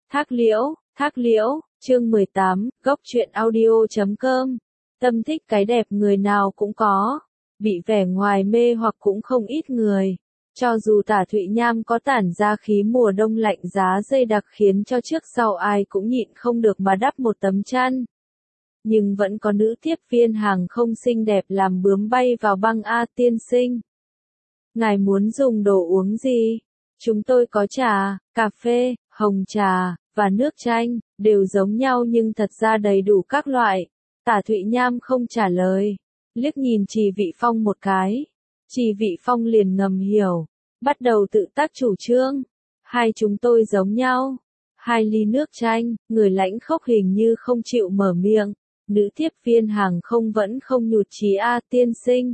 Thác liễu, chương 18, góc truyện audio.com. Tâm thích cái đẹp người nào cũng có, bị vẻ ngoài mê hoặc cũng không ít người. Cho dù Tả Thụy Nham có tản ra khí mùa đông lạnh giá dày đặc khiến cho trước sau ai cũng nhịn không được mà đắp một tấm chăn. Nhưng vẫn có nữ tiếp viên hàng không xinh đẹp làm bướm bay vào băng A tiên sinh. Ngài muốn dùng đồ uống gì? Chúng tôi có trà, cà phê, hồng trà, và nước chanh, đều giống nhau nhưng thật ra đầy đủ các loại. Tả Thụy Nham không trả lời, liếc nhìn Trì Vị Phong một cái. Trì Vị Phong liền ngầm hiểu, bắt đầu tự tác chủ trương. Hai chúng tôi giống nhau. 2 ly nước chanh, người lãnh khốc hình như không chịu mở miệng. Nữ tiếp viên hàng không vẫn không nhụt chí a tiên sinh.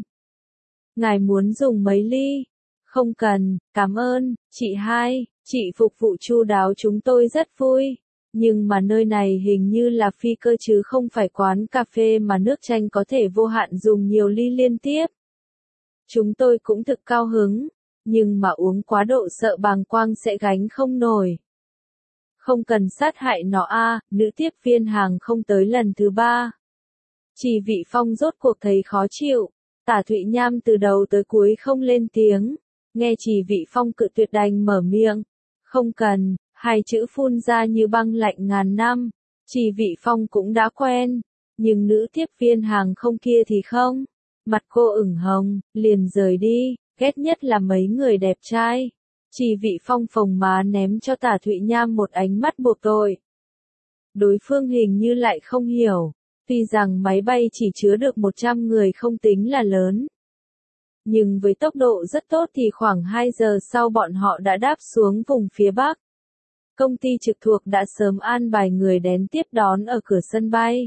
Ngài muốn dùng mấy ly? Không cần, cảm ơn, chị hai, chị phục vụ chu đáo chúng tôi rất vui. Nhưng mà nơi này hình như là phi cơ chứ không phải quán cà phê mà nước chanh có thể vô hạn dùng nhiều ly liên tiếp. Chúng tôi cũng thực cao hứng, nhưng mà uống quá độ sợ bàng quang sẽ gánh không nổi. Không cần sát hại nó a, nữ tiếp viên hàng không tới lần thứ 3. Trì Vị Phong rốt cuộc thấy khó chịu, Tả Thụy Nham từ đầu tới cuối không lên tiếng. Nghe Trì Vị Phong cự tuyệt đành mở miệng. Không cần, 2 chữ phun ra như băng lạnh ngàn năm. Trì Vị Phong cũng đã quen, nhưng nữ tiếp viên hàng không kia thì không. Mặt cô ửng hồng, liền rời đi, ghét nhất là mấy người đẹp trai. Trì Vị Phong phồng má ném cho Tả Thụy Nham một ánh mắt buộc tội. Đối phương hình như lại không hiểu, tuy rằng máy bay chỉ chứa được 100 người không tính là lớn. Nhưng với tốc độ rất tốt thì khoảng 2 giờ sau bọn họ đã đáp xuống vùng phía Bắc. Công ty trực thuộc đã sớm an bài người đến tiếp đón ở cửa sân bay.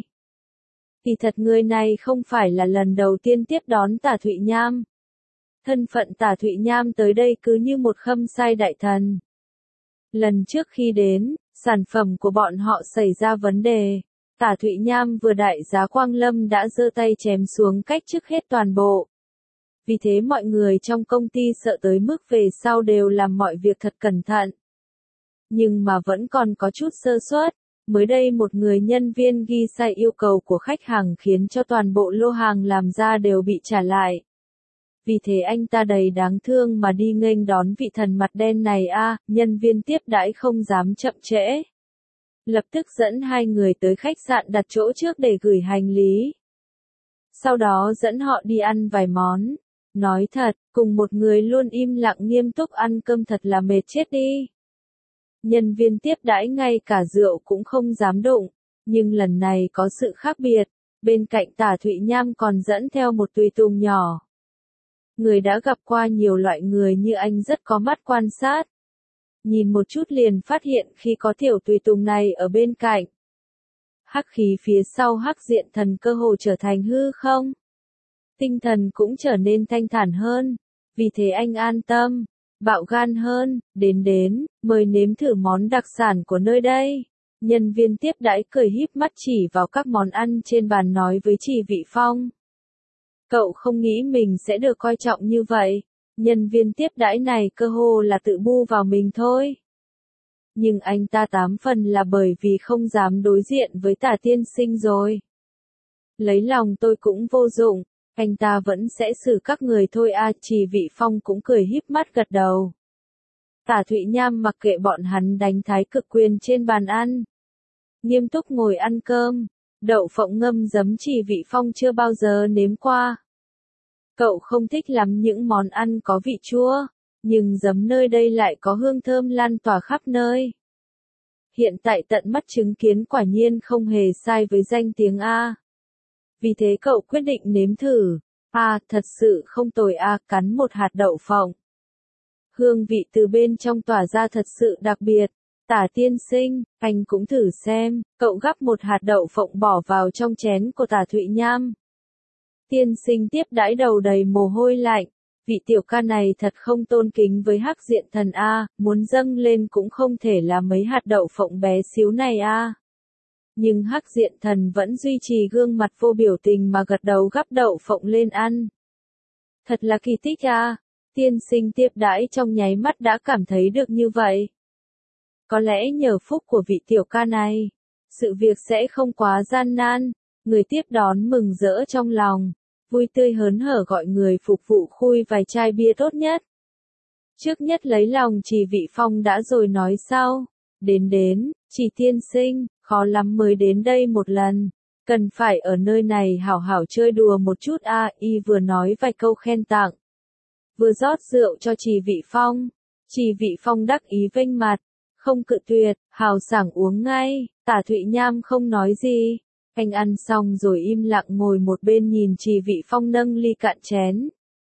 Kỳ thật người này không phải là lần đầu tiên tiếp đón Tả Thụy Nham. Thân phận Tả Thụy Nham tới đây cứ như một khâm sai đại thần. Lần trước khi đến, sản phẩm của bọn họ xảy ra vấn đề. Tả Thụy Nham vừa đại giá Quang Lâm đã giơ tay chém xuống cách chức hết toàn bộ. Vì thế mọi người trong công ty sợ tới mức về sau đều làm mọi việc thật cẩn thận. Nhưng mà vẫn còn có chút sơ suất. Mới đây một người nhân viên ghi sai yêu cầu của khách hàng khiến cho toàn bộ lô hàng làm ra đều bị trả lại. Vì thế anh ta đầy đáng thương mà đi nghênh đón vị thần mặt đen này nhân viên tiếp đãi không dám chậm trễ. Lập tức dẫn 2 người tới khách sạn đặt chỗ trước để gửi hành lý. Sau đó dẫn họ đi ăn vài món. Nói thật, cùng một người luôn im lặng nghiêm túc ăn cơm thật là mệt chết đi. Nhân viên tiếp đãi ngay cả rượu cũng không dám đụng, nhưng lần này có sự khác biệt, bên cạnh Tả Thụy Nham còn dẫn theo một tùy tùng nhỏ. Người đã gặp qua nhiều loại người như anh rất có mắt quan sát. Nhìn một chút liền phát hiện khi có tiểu tùy tùng này ở bên cạnh. Hắc khí phía sau Hắc Diện Thần cơ hồ trở thành hư không. Tinh thần cũng trở nên thanh thản hơn, vì thế anh an tâm, bạo gan hơn, đến, mời nếm thử món đặc sản của nơi đây. Nhân viên tiếp đãi cười híp mắt chỉ vào các món ăn trên bàn nói với Trì Vị Phong. Cậu không nghĩ mình sẽ được coi trọng như vậy, nhân viên tiếp đãi này cơ hồ là tự bu vào mình thôi. Nhưng anh ta 8 phần là bởi vì không dám đối diện với Tả tiên sinh rồi. Lấy lòng tôi cũng vô dụng. Anh ta vẫn sẽ xử các người thôi Trì Vị Phong cũng cười híp mắt gật đầu. Tả Thụy Nham mặc kệ bọn hắn đánh thái cực quyền trên bàn ăn. Nghiêm túc ngồi ăn cơm, đậu phộng ngâm giấm Trì Vị Phong chưa bao giờ nếm qua. Cậu không thích lắm những món ăn có vị chua, nhưng giấm nơi đây lại có hương thơm lan tỏa khắp nơi. Hiện tại tận mắt chứng kiến quả nhiên không hề sai với danh tiếng Vì thế cậu quyết định nếm thử. Thật sự không tồi cắn một hạt đậu phộng. Hương vị từ bên trong tỏa ra thật sự đặc biệt. Tả tiên sinh, anh cũng thử xem. Cậu gắp một hạt đậu phộng bỏ vào trong chén của Tả Thụy Nham. Tiên sinh tiếp đãi đầu đầy mồ hôi lạnh. Vị tiểu ca này thật không tôn kính với Hắc Diện Thần muốn dâng lên cũng không thể là mấy hạt đậu phộng bé xíu này Nhưng Hắc Diện Thần vẫn duy trì gương mặt vô biểu tình mà gật đầu gắp đậu phộng lên ăn. Thật là kỳ tích tiên sinh tiếp đãi trong nháy mắt đã cảm thấy được như vậy. Có lẽ nhờ phúc của vị tiểu ca này, sự việc sẽ không quá gian nan. Người tiếp đón mừng rỡ trong lòng, vui tươi hớn hở gọi người phục vụ khui vài chai bia tốt nhất. Trước nhất lấy lòng Trì Vị Phong đã rồi nói sau. Đến, Trì tiên sinh, khó lắm mới đến đây một lần. Cần phải ở nơi này hảo hảo chơi đùa một chút y vừa nói vài câu khen tặng. Vừa rót rượu cho Trì Vị Phong. Trì Vị Phong đắc ý vênh mặt, không cự tuyệt, hào sảng uống ngay. Tả Thụy Nham không nói gì. Anh ăn xong rồi im lặng ngồi một bên nhìn Trì Vị Phong nâng ly cạn chén.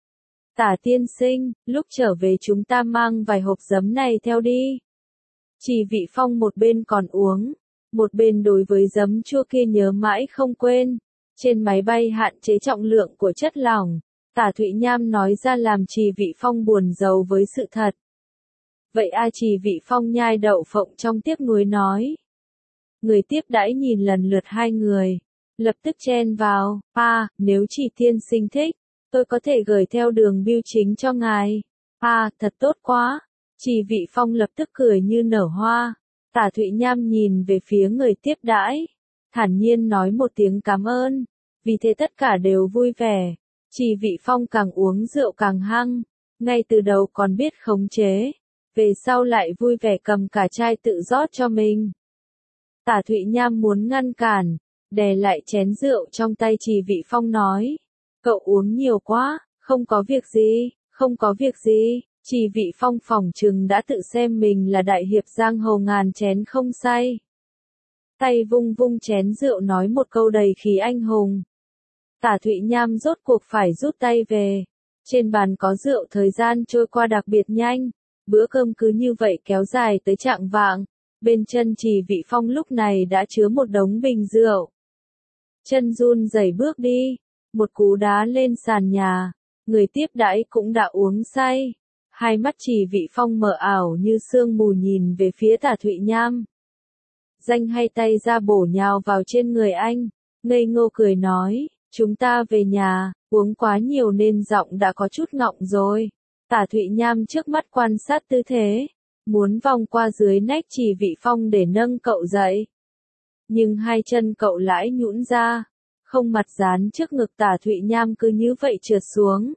Tả tiên sinh, lúc trở về chúng ta mang vài hộp giấm này theo đi. Trì Vị Phong một bên còn uống, một bên đối với giấm chua kia nhớ mãi không quên. Trên máy bay hạn chế trọng lượng của chất lỏng, Tả Thụy Nham nói ra làm Trì Vị Phong buồn rầu với sự thật. Vậy Trì Vị Phong nhai đậu phộng trong tiếc nuối nói. Người tiếp đãi nhìn lần lượt hai người, lập tức chen vào, nếu Trì tiên sinh thích, tôi có thể gửi theo đường bưu chính cho ngài. Thật tốt quá. Trì Vị Phong lập tức cười như nở hoa. Tả Thụy Nham nhìn về phía người tiếp đãi, thản nhiên nói một tiếng cảm ơn. Vì thế tất cả đều vui vẻ. Trì Vị Phong càng uống rượu càng hăng, ngay từ đầu còn biết khống chế, về sau lại vui vẻ cầm cả chai tự rót cho mình. Tả Thụy Nham muốn ngăn cản, đè lại chén rượu trong tay Trì Vị Phong nói. Cậu uống nhiều quá, không có việc gì, không có việc gì. Trì Vị Phong phỏng chừng đã tự xem mình là đại hiệp giang hồ ngàn chén không say. Tay vung vung chén rượu nói một câu đầy khí anh hùng. Tả Thụy Nham rốt cuộc phải rút tay về. Trên bàn có rượu, thời gian trôi qua đặc biệt nhanh. Bữa cơm cứ như vậy kéo dài tới chạng vạng. Bên chân Trì Vị Phong lúc này đã chứa một đống bình rượu. Chân run rẩy bước đi, một cú đá lên sàn nhà. Người tiếp đãi cũng đã uống say. Hai mắt Trì Vị Phong mờ ảo như sương mù nhìn về phía Tả Thụy Nham. Danh hay tay ra bổ nhào vào trên người anh, ngây ngô cười nói, chúng ta về nhà, uống quá nhiều nên giọng đã có chút ngọng rồi. Tả Thụy Nham trước mắt quan sát tư thế, muốn vòng qua dưới nách Trì Vị Phong để nâng cậu dậy. Nhưng hai chân cậu lãi nhũn ra, không mặt dán trước ngực Tả Thụy Nham cứ như vậy trượt xuống.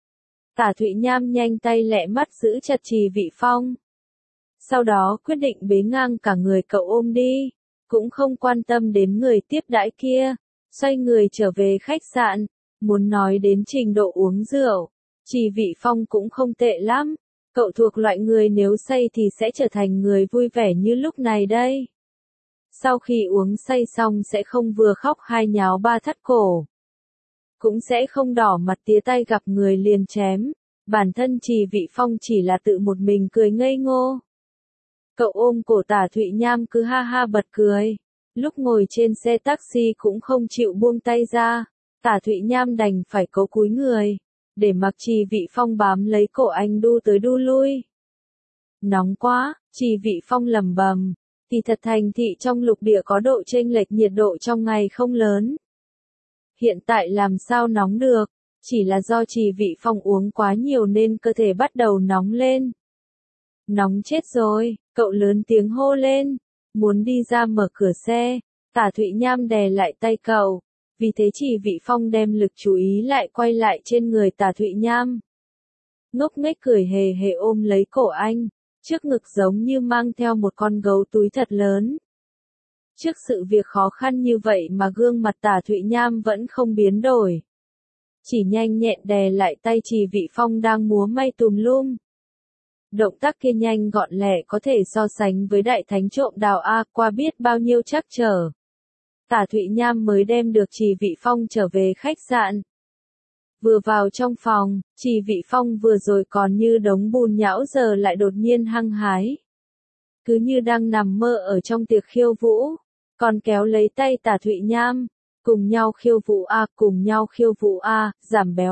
Tả Thụy Nham nhanh tay lẹ mắt giữ chặt Trì Vị Phong. Sau đó quyết định bế ngang cả người cậu ôm đi, cũng không quan tâm đến người tiếp đãi kia, xoay người trở về khách sạn. Muốn nói đến trình độ uống rượu, Trì Vị Phong cũng không tệ lắm, cậu thuộc loại người nếu say thì sẽ trở thành người vui vẻ như lúc này đây. Sau khi uống say xong sẽ không vừa khóc hai nháo ba thắt cổ, cũng sẽ không đỏ mặt tía tay gặp người liền chém. Bản thân Trì Vị Phong chỉ là tự một mình cười ngây ngô. Cậu ôm cổ Tả Thụy Nham cứ ha ha bật cười. Lúc ngồi trên xe taxi cũng không chịu buông tay ra. Tả Thụy Nham đành phải cố cúi người, để mặc Trì Vị Phong bám lấy cổ anh đu tới đu lui. Nóng quá, Trì Vị Phong lẩm bẩm. Thì thật thành thị trong lục địa có độ chênh lệch nhiệt độ trong ngày không lớn. Hiện tại làm sao nóng được, chỉ là do Trì Vị Phong uống quá nhiều nên cơ thể bắt đầu nóng lên. Nóng chết rồi, cậu lớn tiếng hô lên, muốn đi ra mở cửa xe. Tả Thụy Nham đè lại tay cậu, vì thế Trì Vị Phong đem lực chú ý lại quay lại trên người Tả Thụy Nham. Ngốc nghếch cười hề hề ôm lấy cổ anh, trước ngực giống như mang theo một con gấu túi thật lớn. Trước sự việc khó khăn như vậy mà gương mặt Tả Thụy Nham vẫn không biến đổi. Chỉ nhanh nhẹn đè lại tay Trì Vị Phong đang múa may tùm lum. Động tác kia nhanh gọn lẹ có thể so sánh với đại thánh trộm đào qua biết bao nhiêu trắc trở. Tả Thụy Nham mới đem được Trì Vị Phong trở về khách sạn. Vừa vào trong phòng, Trì Vị Phong vừa rồi còn như đống bùn nhão giờ lại đột nhiên hăng hái. Cứ như đang nằm mơ ở trong tiệc khiêu vũ, còn kéo lấy tay Tả Thụy Nham. Cùng nhau khiêu vũ cùng nhau khiêu vũ giảm béo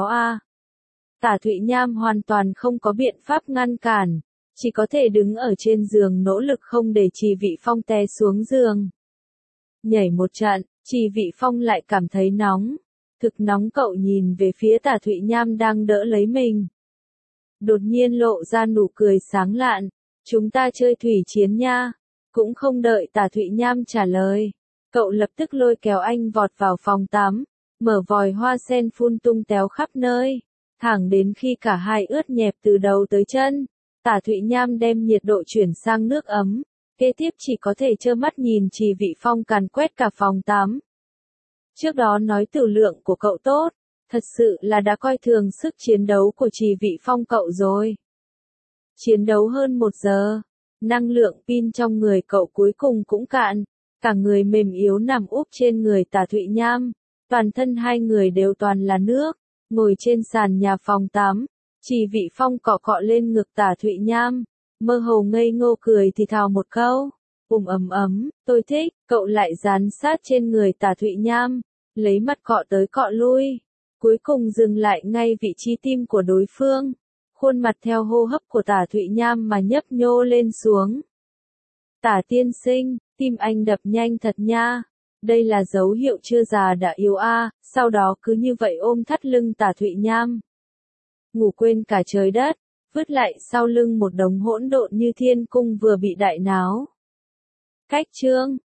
Tả Thụy Nham hoàn toàn không có biện pháp ngăn cản, chỉ có thể đứng ở trên giường nỗ lực không để Trì Vị Phong té xuống giường. Nhảy một trận, Trì Vị Phong lại cảm thấy nóng, thực nóng. Cậu nhìn về phía Tả Thụy Nham đang đỡ lấy mình. Đột nhiên lộ ra nụ cười sáng lạn, Chúng ta chơi thủy chiến nha. Cũng không đợi Tả Thụy Nham trả lời. Cậu lập tức lôi kéo anh vọt vào phòng tắm, mở vòi hoa sen phun tung tóe khắp nơi, thẳng đến khi cả hai ướt nhẹp từ đầu tới chân. Tả Thụy Nham đem nhiệt độ chuyển sang nước ấm, kế tiếp chỉ có thể trơ mắt nhìn Trì Vị Phong càn quét cả phòng tắm. Trước đó nói tử lượng của cậu tốt, thật sự là đã coi thường sức chiến đấu của Trì Vị Phong cậu rồi. Chiến đấu hơn 1 giờ, năng lượng pin trong người cậu cuối cùng cũng cạn, cả người mềm yếu nằm úp trên người Tả Thụy Nham, toàn thân hai người đều toàn là nước, ngồi trên sàn nhà phòng tắm, Trì Vị Phong cọ cọ lên ngực Tả Thụy Nham, mơ hồ ngây ngô cười thì thào một câu, ấm ấm, tôi thích, cậu lại dán sát trên người Tả Thụy Nham, lấy mắt cọ tới cọ lui, cuối cùng dừng lại ngay vị trí tim của đối phương. Khuôn mặt theo hô hấp của Tả Thụy Nham mà nhấp nhô lên xuống. Tả tiên sinh, tim anh đập nhanh thật nha. Đây là dấu hiệu chưa già đã yếu a. Sau đó cứ như vậy ôm thắt lưng Tả Thụy Nham. Ngủ quên cả trời đất, vứt lại sau lưng một đống hỗn độn như thiên cung vừa bị đại náo. Cách chương